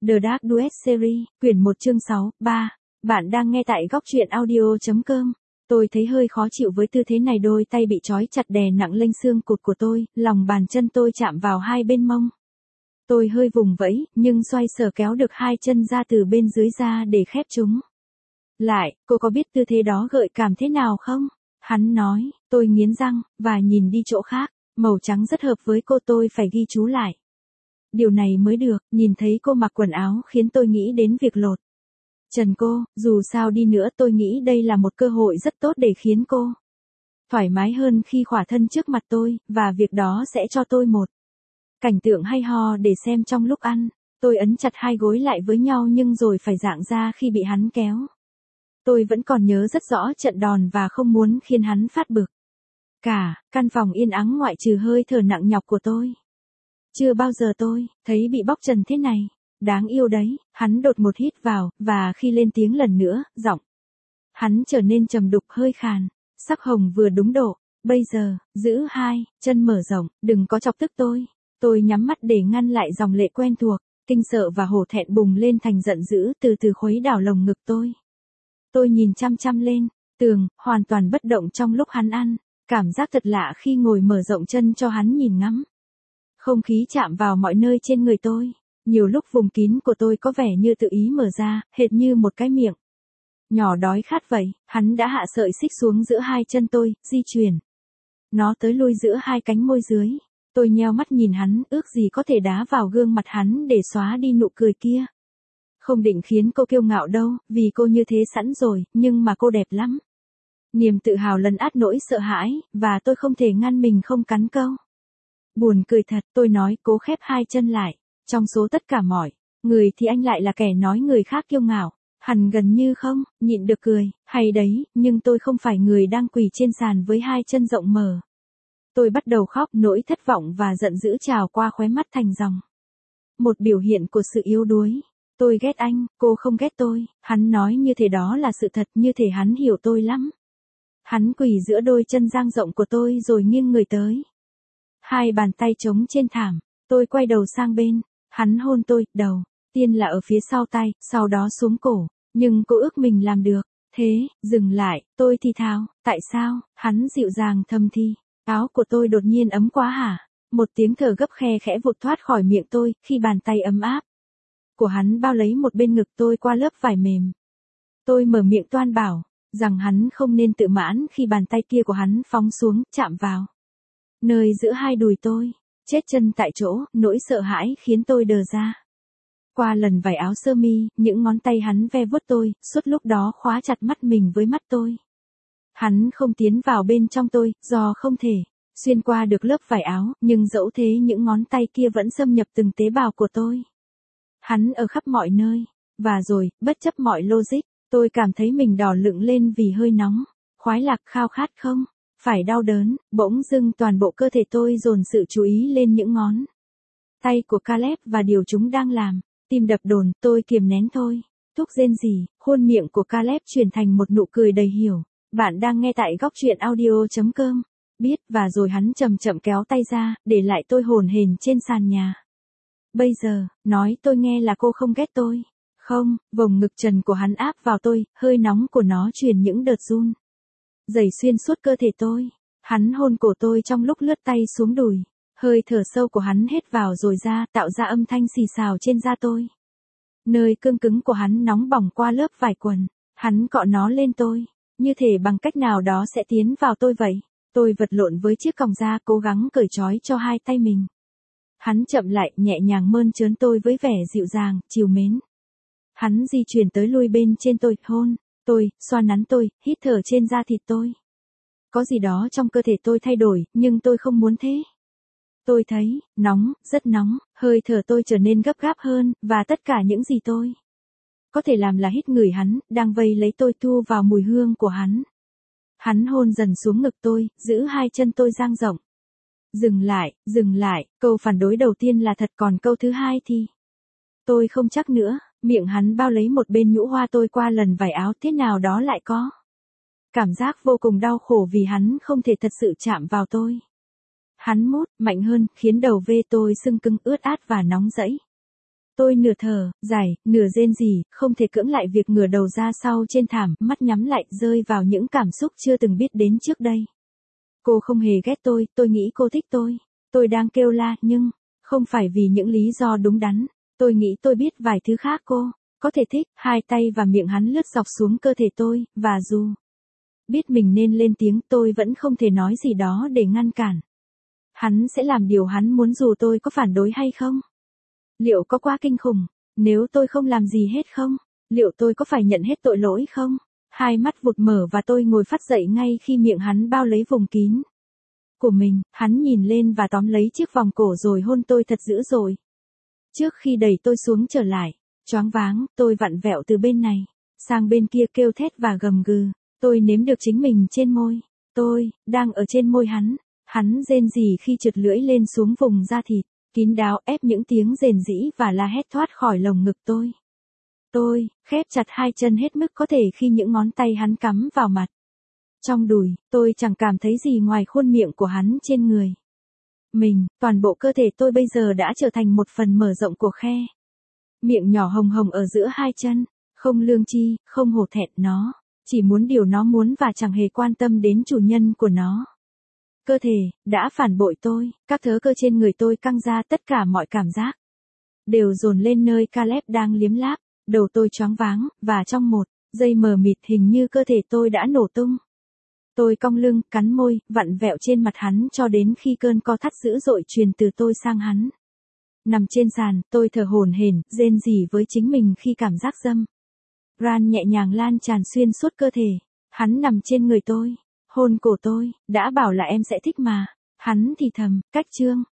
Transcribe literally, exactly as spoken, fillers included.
The Dark Duet Series, quyển một chương sáu, ba. Bạn đang nghe tại góc truyện audio.com. Tôi thấy hơi khó chịu với tư thế này, đôi tay bị trói chặt đè nặng lên xương cụt của tôi, lòng bàn chân tôi chạm vào hai bên mông. Tôi hơi vùng vẫy, nhưng xoay sở kéo được hai chân ra từ bên dưới ra để khép chúng lại. Cô có biết tư thế đó gợi cảm thế nào không? Hắn nói. Tôi nghiến răng, và nhìn đi chỗ khác. Màu trắng rất hợp với cô, tôi phải ghi chú lại. Điều này mới được. Nhìn thấy cô mặc quần áo khiến tôi nghĩ đến việc lột trần cô. Dù sao đi nữa tôi nghĩ đây là một cơ hội rất tốt để khiến cô thoải mái hơn khi khỏa thân trước mặt tôi, và việc đó sẽ cho tôi một cảnh tượng hay ho để xem trong lúc ăn. Tôi ấn chặt hai gối lại với nhau nhưng rồi phải giãng ra khi bị hắn kéo. Tôi vẫn còn nhớ rất rõ trận đòn và không muốn khiến hắn phát bực. Cả căn phòng yên ắng ngoại trừ hơi thở nặng nhọc của tôi. Chưa bao giờ tôi thấy bị bóc trần thế này. Đáng yêu đấy. Hắn đột ngột hít vào, và khi lên tiếng lần nữa, giọng hắn trở nên trầm đục hơi khàn. Sắc hồng vừa đúng độ. Bây giờ, giữ hai chân mở rộng, đừng có chọc tức tôi. Tôi nhắm mắt để ngăn lại dòng lệ quen thuộc. Kinh sợ và hổ thẹn bùng lên thành giận dữ, từ từ khuấy đảo lồng ngực tôi. Tôi nhìn chăm chăm lên tường, hoàn toàn bất động trong lúc hắn ăn. Cảm giác thật lạ khi ngồi mở rộng chân cho hắn nhìn ngắm. Không khí chạm vào mọi nơi trên người tôi. Nhiều lúc vùng kín của tôi có vẻ như tự ý mở ra, hệt như một cái miệng nhỏ đói khát vậy. Hắn đã hạ sợi xích xuống giữa hai chân tôi, di chuyển nó tới lui giữa hai cánh môi dưới. Tôi nheo mắt nhìn hắn, ước gì có thể đá vào gương mặt hắn để xóa đi nụ cười kia. Không định khiến cô kiêu ngạo đâu, vì cô như thế sẵn rồi, nhưng mà cô đẹp lắm. Niềm tự hào lấn át nỗi sợ hãi, và tôi không thể ngăn mình không cắn câu. Buồn cười thật, tôi nói, cố khép hai chân lại. Trong số tất cả mọi người thì anh lại là kẻ nói người khác kiêu ngạo. Hẳn gần như không, nhịn được cười, hay đấy, nhưng tôi không phải người đang quỳ trên sàn với hai chân rộng mở. Tôi bắt đầu khóc, nỗi thất vọng và giận dữ trào qua khóe mắt thành dòng. Một biểu hiện của sự yếu đuối. Tôi ghét anh, cô không ghét tôi. Hắn nói như thế đó là sự thật, như thể hắn hiểu tôi lắm. Hắn quỳ giữa đôi chân dang rộng của tôi rồi nghiêng người tới. Hai bàn tay trống trên thảm. Tôi quay đầu sang bên. Hắn hôn tôi, đầu tiên là ở phía sau tay, sau đó xuống cổ. Nhưng cô ước mình làm được. Thế, dừng lại, tôi thì thào. Tại sao? Hắn dịu dàng thầm thì. Áo của tôi đột nhiên ấm quá hả? Một tiếng thở gấp khe khẽ vụt thoát khỏi miệng tôi, khi bàn tay ấm áp của hắn bao lấy một bên ngực tôi qua lớp vải mềm. Tôi mở miệng toan bảo rằng hắn không nên tự mãn khi bàn tay kia của hắn phóng xuống, chạm vào nơi giữa hai đùi tôi. Chết chân tại chỗ, nỗi sợ hãi khiến tôi đờ ra. Qua lần vải áo sơ mi, những ngón tay hắn ve vuốt tôi, suốt lúc đó khóa chặt mắt mình với mắt tôi. Hắn không tiến vào bên trong tôi, do không thể xuyên qua được lớp vải áo, nhưng dẫu thế những ngón tay kia vẫn xâm nhập từng tế bào của tôi. Hắn ở khắp mọi nơi. Và rồi, bất chấp mọi logic, tôi cảm thấy mình đỏ lựng lên vì hơi nóng. Khoái lạc, khao khát không? Phải đau đớn. Bỗng dưng toàn bộ cơ thể tôi dồn sự chú ý lên những ngón tay của Caleb và điều chúng đang làm. Tim đập đồn, tôi kiềm nén thôi. Thúc rên rỉ, khuôn miệng của Caleb chuyển thành một nụ cười đầy hiểu. Bạn đang nghe tại góc truyện audio.com. Biết, và rồi hắn chậm chậm kéo tay ra, để lại tôi hồn hển trên sàn nhà. Bây giờ, nói tôi nghe là cô không ghét tôi. Không, vòng ngực trần của hắn áp vào tôi, hơi nóng của nó truyền những đợt run dày xuyên suốt cơ thể tôi. Hắn hôn cổ tôi trong lúc lướt tay xuống đùi. Hơi thở sâu của hắn hết vào rồi ra, tạo ra âm thanh xì xào trên da tôi. Nơi cương cứng của hắn nóng bỏng qua lớp vải quần. Hắn cọ nó lên tôi, như thể bằng cách nào đó sẽ tiến vào tôi vậy. Tôi vật lộn với chiếc còng da, cố gắng cởi trói cho hai tay mình. Hắn chậm lại, nhẹ nhàng mơn trớn tôi với vẻ dịu dàng, trìu mến. Hắn di chuyển tới lui bên trên tôi, hôn tôi, xoa nắn tôi, hít thở trên da thịt tôi. Có gì đó trong cơ thể tôi thay đổi, nhưng tôi không muốn thế. Tôi thấy, nóng, rất nóng, hơi thở tôi trở nên gấp gáp hơn, và tất cả những gì tôi có thể làm là hít ngửi hắn, đang vây lấy tôi, thu vào mùi hương của hắn. Hắn hôn dần xuống ngực tôi, giữ hai chân tôi dang rộng. Dừng lại, dừng lại, câu phản đối đầu tiên là thật, còn câu thứ hai thì tôi không chắc nữa. Miệng hắn bao lấy một bên nhũ hoa tôi qua lần vải áo, thế nào đó lại có cảm giác vô cùng đau khổ vì hắn không thể thật sự chạm vào tôi. Hắn mút mạnh hơn, khiến đầu vê tôi sưng cứng, ướt át và nóng rẫy. Tôi nửa thở, dài, nửa rên rỉ, không thể cưỡng lại việc ngửa đầu ra sau trên thảm, mắt nhắm lại, rơi vào những cảm xúc chưa từng biết đến trước đây. Cô không hề ghét tôi, tôi nghĩ cô thích tôi. Tôi đang kêu la, nhưng, không phải vì những lý do đúng đắn. Tôi nghĩ tôi biết vài thứ khác cô có thể thích. Hai tay và miệng hắn lướt dọc xuống cơ thể tôi, và dù biết mình nên lên tiếng, tôi vẫn không thể nói gì đó để ngăn cản. Hắn sẽ làm điều hắn muốn dù tôi có phản đối hay không. Liệu có quá kinh khủng nếu tôi không làm gì hết không? Liệu tôi có phải nhận hết tội lỗi không? Hai mắt vụt mở và tôi ngồi phắt dậy ngay khi miệng hắn bao lấy vùng kín của mình. Hắn nhìn lên và tóm lấy chiếc vòng cổ rồi hôn tôi thật dữ dội. Trước khi đẩy tôi xuống trở lại, choáng váng, tôi vặn vẹo từ bên này sang bên kia, kêu thét và gầm gừ. Tôi nếm được chính mình trên môi. Tôi đang ở trên môi hắn. Hắn rên rỉ khi trượt lưỡi lên xuống vùng da thịt kín đáo, ép những tiếng rền rĩ và la hét thoát khỏi lồng ngực tôi. Tôi khép chặt hai chân hết mức có thể khi những ngón tay hắn cắm vào mặt, trong đùi. Tôi chẳng cảm thấy gì ngoài khuôn miệng của hắn trên người mình. Toàn bộ cơ thể tôi bây giờ đã trở thành một phần mở rộng của khe miệng nhỏ hồng hồng ở giữa hai chân. Không lương tri, không hổ thẹn, nó chỉ muốn điều nó muốn và chẳng hề quan tâm đến chủ nhân của nó. Cơ thể đã phản bội tôi. Các thớ cơ trên người tôi căng ra, tất cả mọi cảm giác đều dồn lên nơi Caleb đang liếm láp. Đầu tôi choáng váng, và trong một giây mờ mịt hình như cơ thể tôi đã nổ tung. Tôi cong lưng, cắn môi, vặn vẹo trên mặt hắn cho đến khi cơn co thắt dữ dội truyền từ tôi sang hắn. Nằm trên sàn, tôi thở hổn hển, rên rỉ với chính mình khi cảm giác dâm ran nhẹ nhàng lan tràn xuyên suốt cơ thể. Hắn nằm trên người tôi, hôn cổ tôi. Đã bảo là em sẽ thích mà. Hắn thì thầm, cách chương.